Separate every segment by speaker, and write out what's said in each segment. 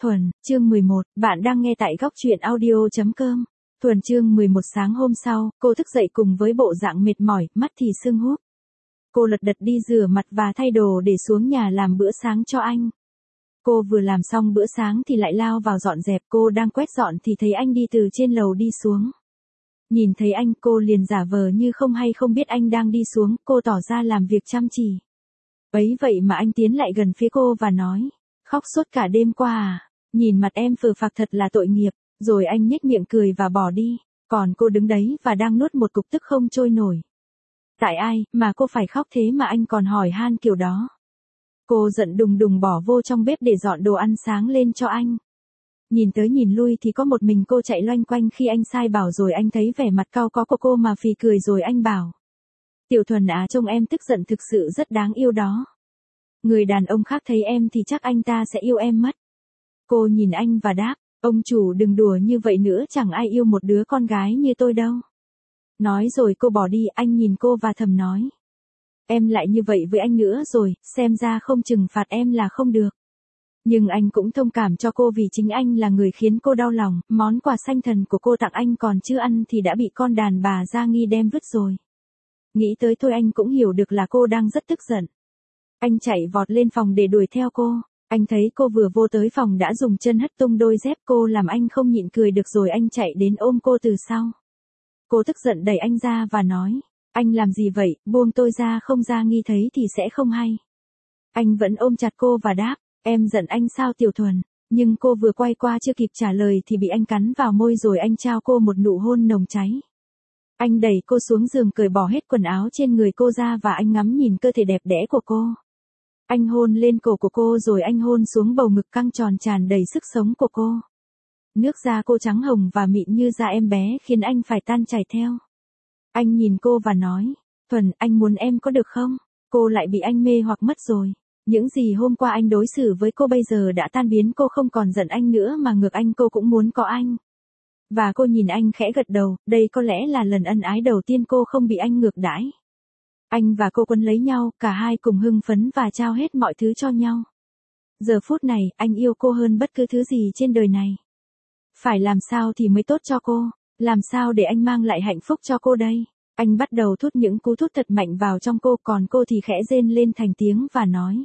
Speaker 1: Thuần, chương 11, bạn đang nghe tại góc truyện audio.com. Thuần chương 11 sáng hôm sau, cô thức dậy cùng với bộ dạng mệt mỏi, mắt thì sưng húp. Cô lật đật đi rửa mặt và thay đồ để xuống nhà làm bữa sáng cho anh. Cô vừa làm xong bữa sáng thì lại lao vào dọn dẹp, cô đang quét dọn thì thấy anh đi từ trên lầu đi xuống. Nhìn thấy anh cô liền giả vờ như không hay không biết anh đang đi xuống, cô tỏ ra làm việc chăm chỉ. Ấy vậy mà anh tiến lại gần phía cô và nói, khóc suốt cả đêm qua à, nhìn mặt em phờ phạc thật là tội nghiệp, rồi anh nhếch miệng cười và bỏ đi, còn cô đứng đấy và đang nuốt một cục tức không trôi nổi. Tại ai mà cô phải khóc thế mà anh còn hỏi han kiểu đó. Cô giận đùng đùng bỏ vô trong bếp để dọn đồ ăn sáng lên cho anh. Nhìn tới nhìn lui thì có một mình cô chạy loanh quanh khi anh sai bảo, rồi anh thấy vẻ mặt cau có của cô mà phì cười rồi anh bảo. Tiểu Thuần à, trông em tức giận thực sự rất đáng yêu đó. Người đàn ông khác thấy em thì chắc anh ta sẽ yêu em mất. Cô nhìn anh và đáp, ông chủ đừng đùa như vậy nữa, chẳng ai yêu một đứa con gái như tôi đâu. Nói rồi cô bỏ đi, anh nhìn cô và thầm nói. Em lại như vậy với anh nữa rồi, xem ra không trừng phạt em là không được. Nhưng anh cũng thông cảm cho cô vì chính anh là người khiến cô đau lòng, món quà sanh thần của cô tặng anh còn chưa ăn thì đã bị con đàn bà Gia Nghi đem vứt rồi. Nghĩ tới thôi anh cũng hiểu được là cô đang rất tức giận. Anh chạy vọt lên phòng để đuổi theo cô. Anh thấy cô vừa vô tới phòng đã dùng chân hất tung đôi dép cô, làm anh không nhịn cười được rồi anh chạy đến ôm cô từ sau. Cô tức giận đẩy anh ra và nói, anh làm gì vậy, buông tôi ra, không Gia Nghi thấy thì sẽ không hay. Anh vẫn ôm chặt cô và đáp, em giận anh sao Tiểu Thuần, nhưng cô vừa quay qua chưa kịp trả lời thì bị anh cắn vào môi rồi anh trao cô một nụ hôn nồng cháy. Anh đẩy cô xuống giường, cởi bỏ hết quần áo trên người cô ra và anh ngắm nhìn cơ thể đẹp đẽ của cô. Anh hôn lên cổ của cô rồi anh hôn xuống bầu ngực căng tròn tràn đầy sức sống của cô. Nước da cô trắng hồng và mịn như da em bé khiến anh phải tan chảy theo. Anh nhìn cô và nói, Thuần, anh muốn em có được không? Cô lại bị anh mê hoặc mất rồi. Những gì hôm qua anh đối xử với cô bây giờ đã tan biến, cô không còn giận anh nữa mà ngược anh cô cũng muốn có anh. Và cô nhìn anh khẽ gật đầu, đây có lẽ là lần ân ái đầu tiên cô không bị anh ngược đãi. Anh và cô quấn lấy nhau, cả hai cùng hưng phấn và trao hết mọi thứ cho nhau. Giờ phút này, anh yêu cô hơn bất cứ thứ gì trên đời này. Phải làm sao thì mới tốt cho cô, làm sao để anh mang lại hạnh phúc cho cô đây? Anh bắt đầu thút những cú thút thật mạnh vào trong cô, còn cô thì khẽ rên lên thành tiếng và nói.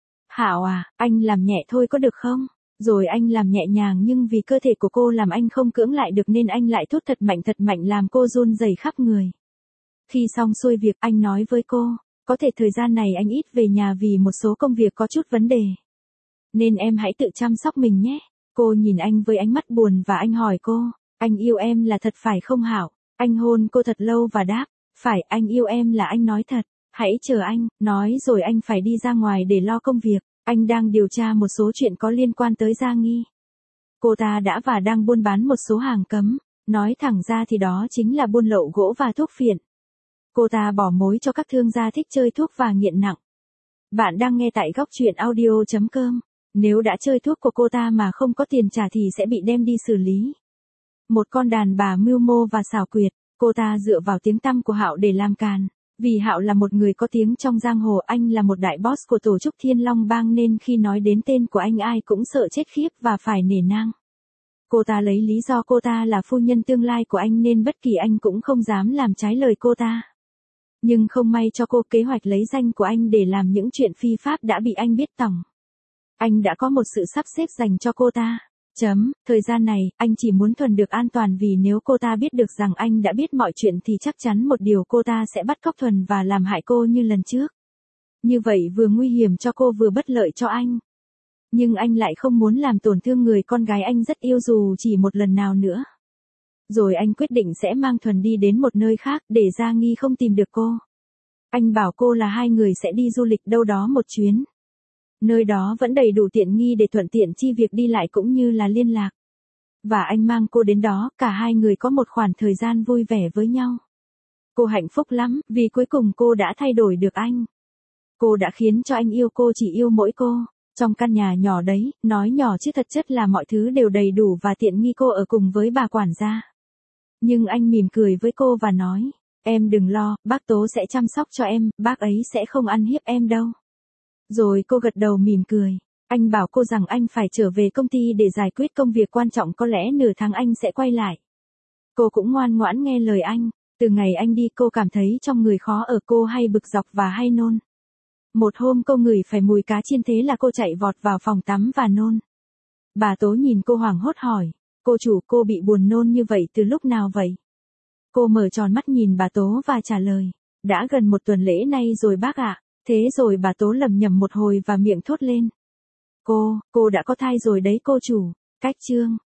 Speaker 1: Hảo à, anh làm nhẹ thôi có được không? Rồi anh làm nhẹ nhàng nhưng vì cơ thể của cô làm anh không cưỡng lại được nên anh lại thút thật mạnh làm cô run rẩy khắp người. Khi xong xuôi việc anh nói với cô, có thể thời gian này anh ít về nhà vì một số công việc có chút vấn đề. Nên em hãy tự chăm sóc mình nhé. Cô nhìn anh với ánh mắt buồn và anh hỏi cô, anh yêu em là thật phải không Hảo? Anh hôn cô thật lâu và đáp, phải, anh yêu em là anh nói thật, hãy chờ anh, nói rồi anh phải đi ra ngoài để lo công việc, anh đang điều tra một số chuyện có liên quan tới Gia Nghi. Cô ta đã và đang buôn bán một số hàng cấm, nói thẳng ra thì đó chính là buôn lậu gỗ và thuốc phiện. Cô ta bỏ mối cho các thương gia thích chơi thuốc và nghiện nặng. Bạn đang nghe tại góc truyện audio.com. Nếu đã chơi thuốc của cô ta mà không có tiền trả thì sẽ bị đem đi xử lý. Một con đàn bà mưu mô và xảo quyệt, cô ta dựa vào tiếng tăm của Hạo để làm càn. Vì Hạo là một người có tiếng trong giang hồ, anh là một đại boss của tổ chức Thiên Long Bang nên khi nói đến tên của anh ai cũng sợ chết khiếp và phải nể nang. Cô ta lấy lý do cô ta là phu nhân tương lai của anh nên bất kỳ anh cũng không dám làm trái lời cô ta. Nhưng không may cho cô, kế hoạch lấy danh của anh để làm những chuyện phi pháp đã bị anh biết tỏng. Anh đã có một sự sắp xếp dành cho cô ta. Thời gian này, anh chỉ muốn Thuần được an toàn vì nếu cô ta biết được rằng anh đã biết mọi chuyện thì chắc chắn một điều cô ta sẽ bắt cóc Thuần và làm hại cô như lần trước. Như vậy vừa nguy hiểm cho cô vừa bất lợi cho anh. Nhưng anh lại không muốn làm tổn thương người con gái anh rất yêu dù chỉ một lần nào nữa. Rồi anh quyết định sẽ mang Thuần đi đến một nơi khác để Gia Nghi không tìm được cô. Anh bảo cô là hai người sẽ đi du lịch đâu đó một chuyến. Nơi đó vẫn đầy đủ tiện nghi để thuận tiện chi việc đi lại cũng như là liên lạc. Và anh mang cô đến đó, cả hai người có một khoảng thời gian vui vẻ với nhau. Cô hạnh phúc lắm, vì cuối cùng cô đã thay đổi được anh. Cô đã khiến cho anh yêu cô, chỉ yêu mỗi cô. Trong căn nhà nhỏ đấy, nói nhỏ chứ thật chất là mọi thứ đều đầy đủ và tiện nghi, cô ở cùng với bà quản gia. Nhưng anh mỉm cười với cô và nói, em đừng lo, bác Tố sẽ chăm sóc cho em, bác ấy sẽ không ăn hiếp em đâu. Rồi cô gật đầu mỉm cười. Anh bảo cô rằng anh phải trở về công ty để giải quyết công việc quan trọng, có lẽ nửa tháng anh sẽ quay lại. Cô cũng ngoan ngoãn nghe lời anh. Từ ngày anh đi cô cảm thấy trong người khó ở, cô hay bực dọc và hay nôn. Một hôm cô ngửi phải mùi cá chiên, thế là cô chạy vọt vào phòng tắm và nôn. Bà Tố nhìn cô hoảng hốt hỏi, cô chủ, cô bị buồn nôn như vậy từ lúc nào vậy? Cô mở tròn mắt nhìn bà Tố và trả lời, đã gần 1 tuần lễ nay rồi bác ạ. Thế rồi bà Tố lẩm nhẩm một hồi và miệng thốt lên. Cô đã có thai rồi đấy cô chủ. Cách chương